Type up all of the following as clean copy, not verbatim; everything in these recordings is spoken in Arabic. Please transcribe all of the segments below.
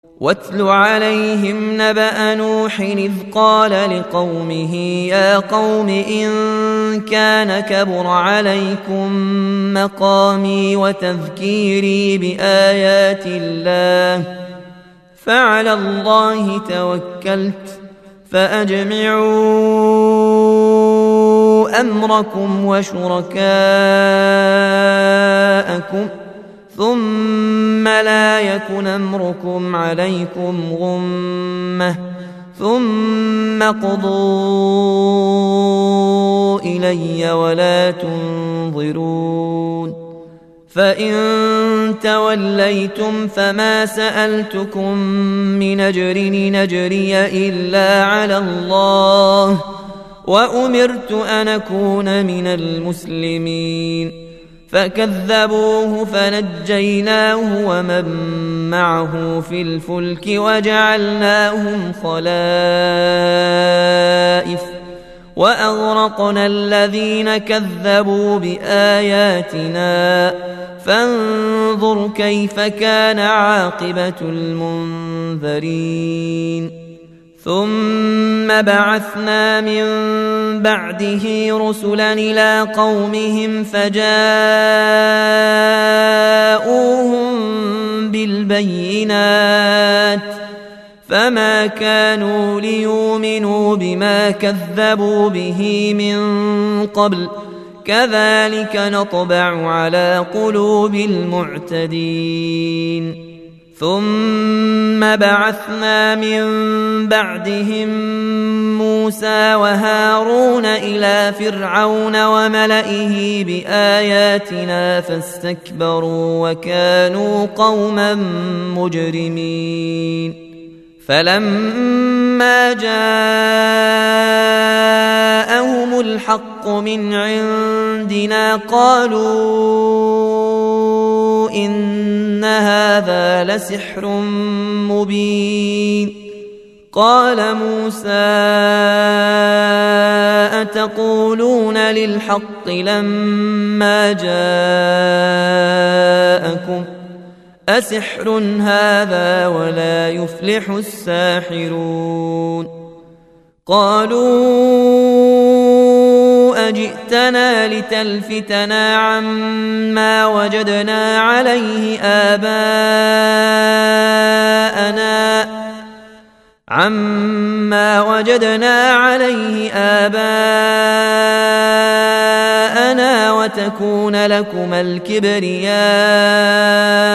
واتل عليهم نبأ نوح إذ قال لقومه يا قوم إن كان كبر عليكم مقامي وتذكيري بآيات الله فعلى الله توكلت فأجمعوا أمركم وشركاءكم ثم لا يكن أمركم عليكم غمة ثم قضوا إلي ولا تنظرون فإن توليتم فما سألتكم من أجر نجري إلا على الله وأمرت أن أكون من المسلمين فكذبوه فنجيناه ومن معه في الفلك وجعلناهم خلائف وأغرقنا الذين كذبوا بآياتنا فانظر كيف كان عاقبة المنذرين ثم بعثنا من بعده رسلا إلى قومهم فجاءوهم بالبينات فما كانوا ليؤمنوا بما كذبوا به من قبل كذلك نطبع على قلوب المعتدين ثم بعثنا من بعدهم موسى وهارون إلى فرعون وملئه بآياتنا فاستكبروا وكانوا قوما مجرمين فلما جاءهم الحق من عندنا قالوا إن هذا لسحر مبين قال موسى أتقولون للحق لما جاءكم أسحر هذا ولا يفلح الساحرون قالوا أجئتنا لتلفتنا عما وجدنا عليه آباءنا وتكون لكما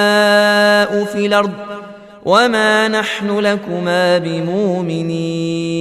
الكبرياء في الأرض وما نحن لكما بمؤمنين